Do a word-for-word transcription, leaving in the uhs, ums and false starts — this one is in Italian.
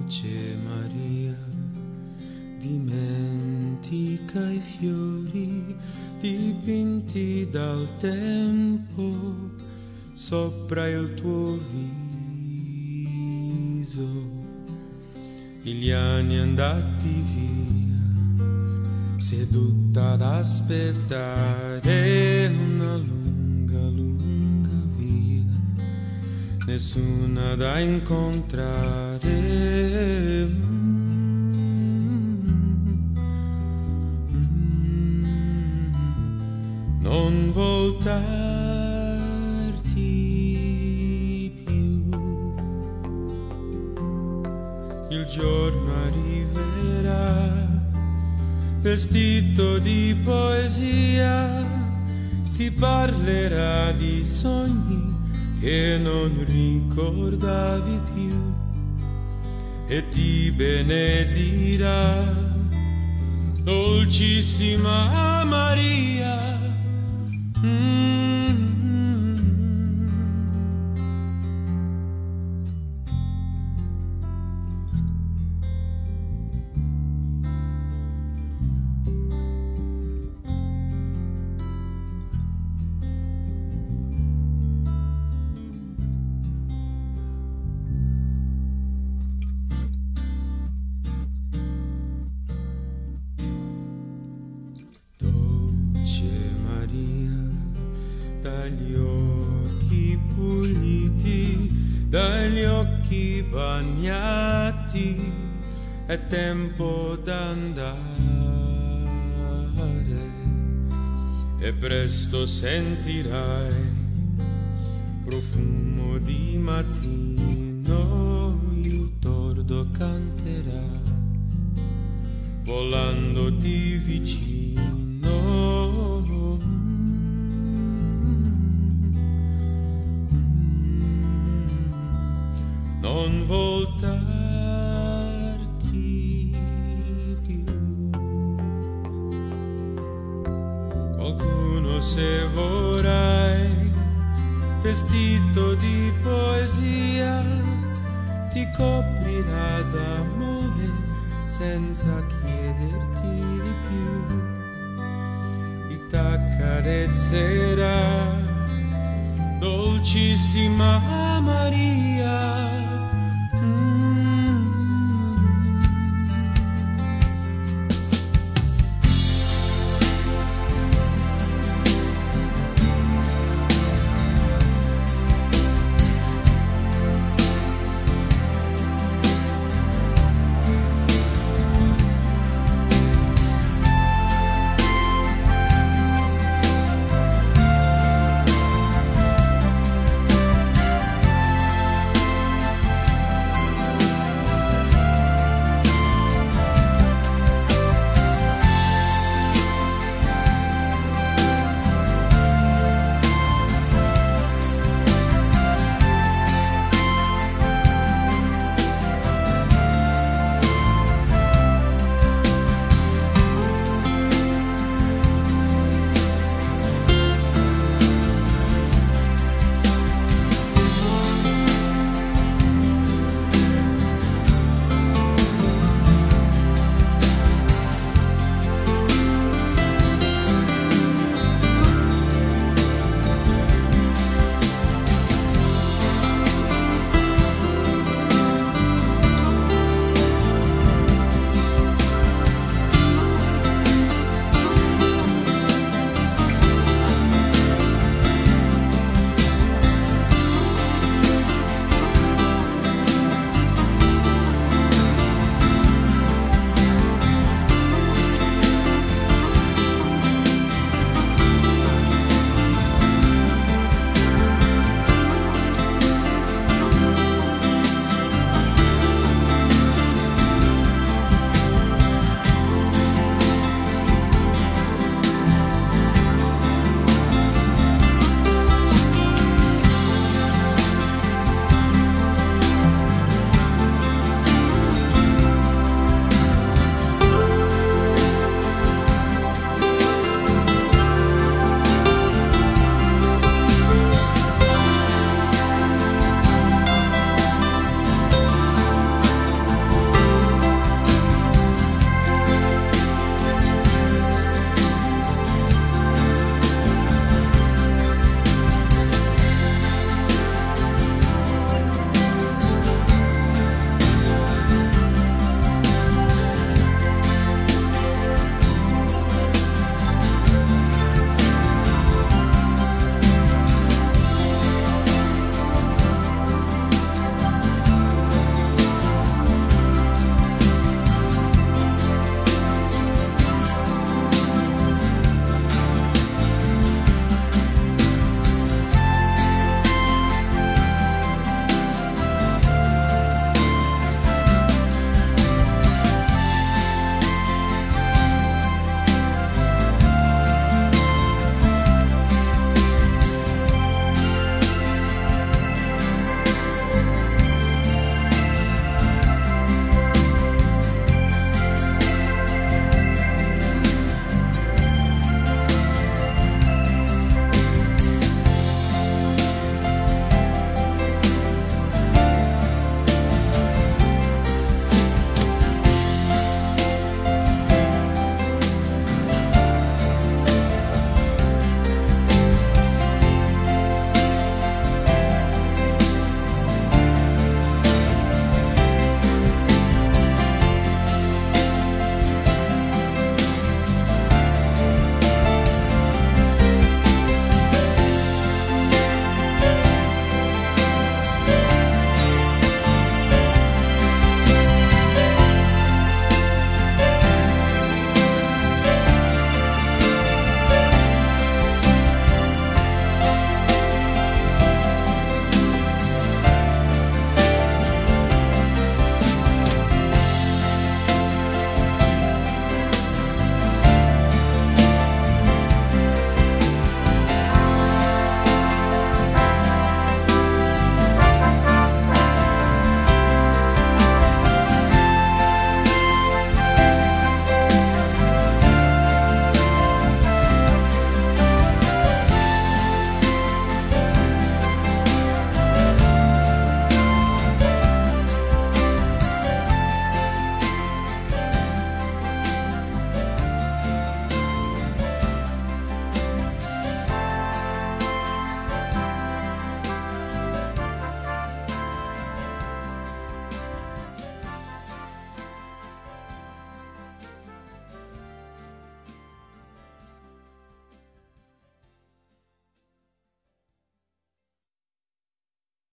Dolce Maria, dimentica i fiori dipinti dal tempo sopra il tuo viso. Gli anni andati via, seduta ad aspettare una lunga, lunga via, nessuna da incontrare. Mm-hmm. Non voltarti più, il giorno arriverà vestito di poesia, ti parlerà di sogni che non ricordavi più e ti benedirà, dolcissima Maria. Mm-hmm. Dagli occhi puliti, dagli occhi bagnati, è tempo d'andare e presto sentirai profumo di mattino, il tordo canterà volandoti vicino. Non voltarti più. Qualcuno, se vorrai, vestito di poesia, ti coprirà d'amore senza chiederti di più. Ti accarezzerà, dolcissima Maria.